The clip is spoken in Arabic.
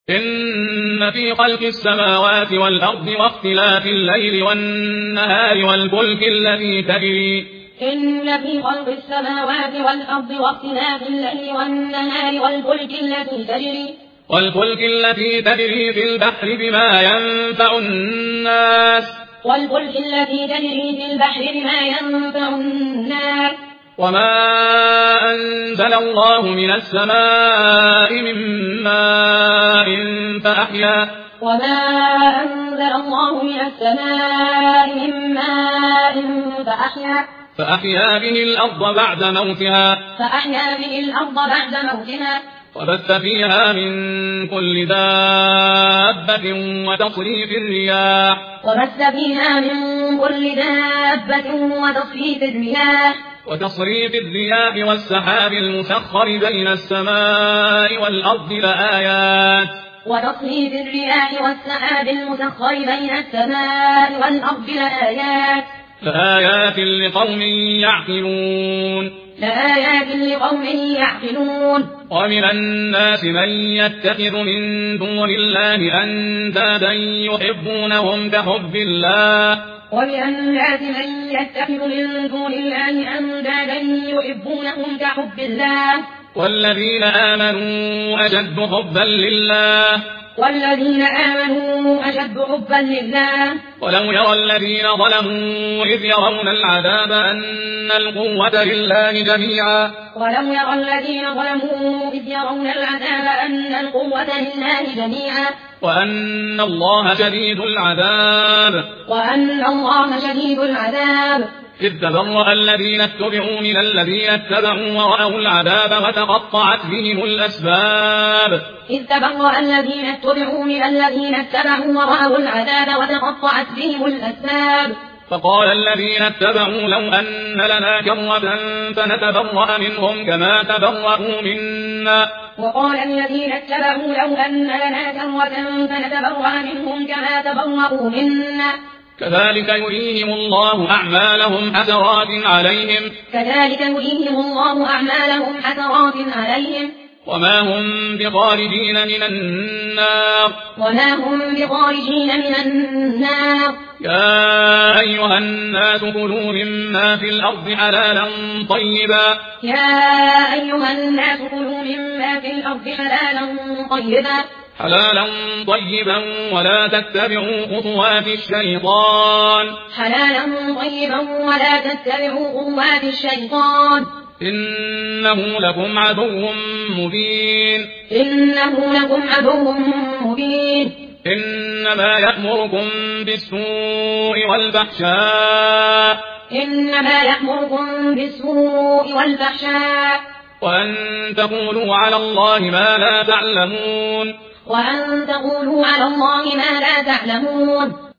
إن في خلق السماوات والأرض واختلاف الليل والنهار والفلك التي تجري إن في خلق السماوات والأرض واختلاف الليل والنهار والفلك التي تجري في البحر بما ينفع الناس وما أنزل الله من السماء من ماء فأحيا به الأرض بعد موتها وبث فيها من كل دابة وتصريف الرياح والسحاب المسخر بين السماء والأرض لآيات لقوم يعقلون ومن الناس من يتخذ من دون الله أندادا يحبونهم كحب الله والذين آمنوا أشد حبا لله ولو يرى الذين ظلموا إذ يرون العذاب أن القوة لله جميعا وأن الله شديد العذاب إذ تبرأ الذين اتبعوا من الذين اتبعوا ورأوا العذاب وتقطعت بهم الأسباب فقال الذين اتبعوا لو أن لنا كرة فنتبرأ منهم كما تبرأوا منا كذلك يريهم الله أعمالهم حسرات عليهم وما هم بخارجين من النار يا أيها الناس كلوا مما في الأرض حلالا طيبا ولا تتبعوا خطوات الشيطان إنه لكم عدو مبين إنما يأمركم بالسوء والفحشاء وأن تقولوا على الله ما لا تعلمون